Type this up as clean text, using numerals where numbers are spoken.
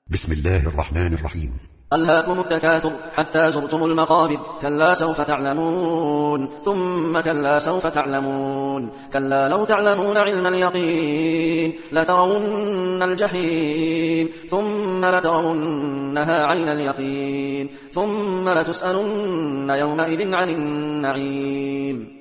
بسم الله الرحمن الرحيم. ألهاكم التكاثر حتى زرتم المقابر. كلا سوف تعلمون ثم كلا سوف تعلمون. كلا لو تعلمون علم اليقين لترون الجحيم ثم لترونها عين اليقين ثم لتسألن يومئذ عن النعيم.